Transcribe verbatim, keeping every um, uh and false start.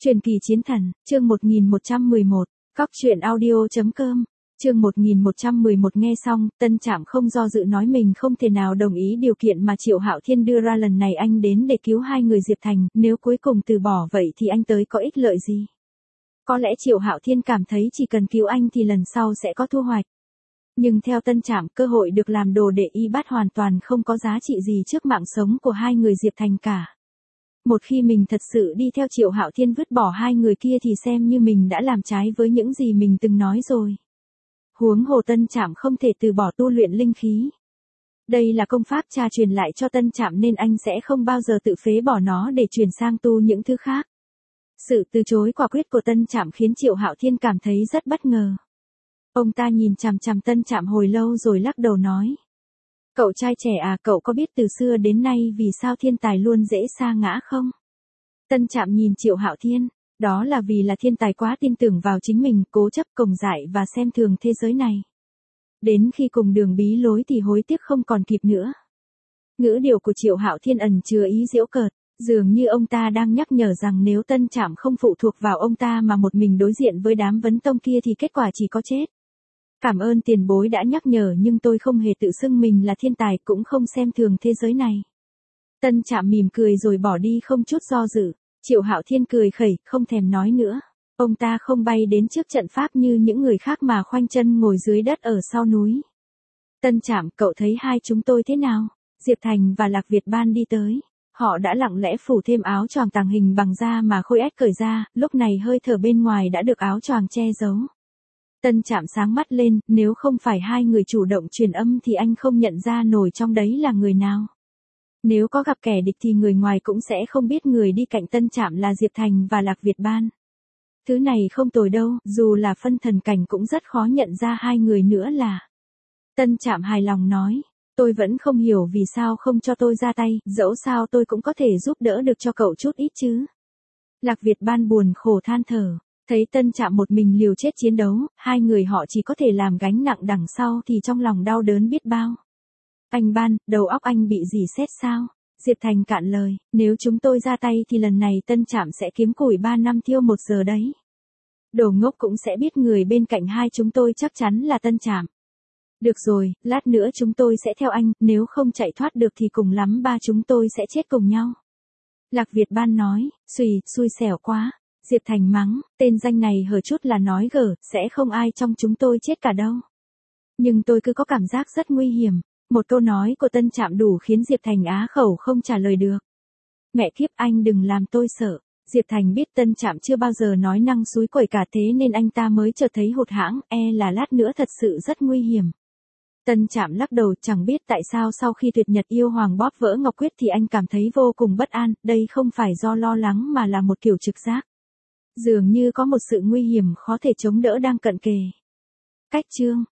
Truyền kỳ chiến thần, chương một nghìn một trăm mười một, Cóc truyện audio chấm com, chương một nghìn một trăm mười một nghe xong, Tân Trạm không do dự nói mình không thể nào đồng ý điều kiện mà Triệu Hạo Thiên đưa ra lần này anh đến để cứu hai người Diệp Thành, nếu cuối cùng từ bỏ vậy thì anh tới có ích lợi gì? Có lẽ Triệu Hạo Thiên cảm thấy chỉ cần cứu anh thì lần sau sẽ có thu hoạch. Nhưng theo Tân Trạm, cơ hội được làm đồ đệ y bát hoàn toàn không có giá trị gì trước mạng sống của hai người Diệp Thành cả. Một khi mình thật sự đi theo Triệu Hạo Thiên vứt bỏ hai người kia thì xem như mình đã làm trái với những gì mình từng nói rồi. Huống hồ Tân Trạm không thể từ bỏ tu luyện linh khí. Đây là công pháp cha truyền lại cho Tân Trạm nên anh sẽ không bao giờ tự phế bỏ nó để chuyển sang tu những thứ khác. Sự từ chối quả quyết của Tân Trạm khiến Triệu Hạo Thiên cảm thấy rất bất ngờ. Ông ta nhìn chằm chằm Tân Trạm hồi lâu rồi lắc đầu nói. Cậu trai trẻ à, cậu có biết từ xưa đến nay vì sao thiên tài luôn dễ sa ngã không? Tân Trạm nhìn Triệu Hạo Thiên, đó là vì là thiên tài quá tin tưởng vào chính mình, cố chấp cồng dại và xem thường thế giới này. Đến khi cùng đường bí lối thì hối tiếc không còn kịp nữa. Ngữ điệu của Triệu Hạo Thiên ẩn chứa ý giễu cợt, dường như ông ta đang nhắc nhở rằng nếu Tân Trạm không phụ thuộc vào ông ta mà một mình đối diện với đám vấn tông kia thì kết quả chỉ có chết. Cảm ơn tiền bối đã nhắc nhở nhưng tôi không hề tự xưng mình là thiên tài cũng không xem thường thế giới này. Tân Trạm mỉm cười rồi bỏ đi không chút do dự. Triệu Hạo Thiên cười khẩy, không thèm nói nữa. Ông ta không bay đến trước trận pháp như những người khác mà khoanh chân ngồi dưới đất ở sau núi. Tân Trạm, cậu thấy hai chúng tôi thế nào? Diệp Thành và Lạc Việt Ban đi tới. Họ đã lặng lẽ phủ thêm áo choàng tàng hình bằng da mà Khôi Ách cởi ra, lúc này hơi thở bên ngoài đã được áo choàng che giấu. Tân Trạm sáng mắt lên, nếu không phải hai người chủ động truyền âm thì anh không nhận ra nổi trong đấy là người nào. Nếu có gặp kẻ địch thì người ngoài cũng sẽ không biết người đi cạnh Tân Trạm là Diệp Thành và Lạc Việt Ban. Thứ này không tồi đâu, dù là phân thần cảnh cũng rất khó nhận ra hai người nữa là. Tân Trạm hài lòng nói, tôi vẫn không hiểu vì sao không cho tôi ra tay, dẫu sao tôi cũng có thể giúp đỡ được cho cậu chút ít chứ. Lạc Việt Ban buồn khổ than thở. Thấy Tân Trạm một mình liều chết chiến đấu, hai người họ chỉ có thể làm gánh nặng đằng sau thì trong lòng đau đớn biết bao. Anh Ban, đầu óc anh bị gì sét sao? Diệp Thành cạn lời, nếu chúng tôi ra tay thì lần này Tân Trạm sẽ kiếm củi ba năm thiêu một giờ đấy. Đồ ngốc cũng sẽ biết người bên cạnh hai chúng tôi chắc chắn là Tân Trạm. Được rồi, lát nữa chúng tôi sẽ theo anh, nếu không chạy thoát được thì cùng lắm ba chúng tôi sẽ chết cùng nhau. Lạc Việt Ban nói, xùy, xui xẻo quá. Diệp Thành mắng, tên danh này hở chút là nói gở, sẽ không ai trong chúng tôi chết cả đâu. Nhưng tôi cứ có cảm giác rất nguy hiểm. Một câu nói của Tân Trạm đủ khiến Diệp Thành á khẩu không trả lời được. Mẹ kiếp, anh đừng làm tôi sợ. Diệp Thành biết Tân Trạm chưa bao giờ nói năng xúi quẩy cả thế nên anh ta mới chợt thấy hụt hẫng, e là lát nữa thật sự rất nguy hiểm. Tân Trạm lắc đầu, chẳng biết tại sao sau khi tuyệt nhật yêu hoàng bóp vỡ ngọc quyết thì anh cảm thấy vô cùng bất an, đây không phải do lo lắng mà là một kiểu trực giác. Dường như có một sự nguy hiểm khó thể chống đỡ đang cận kề. Cách chương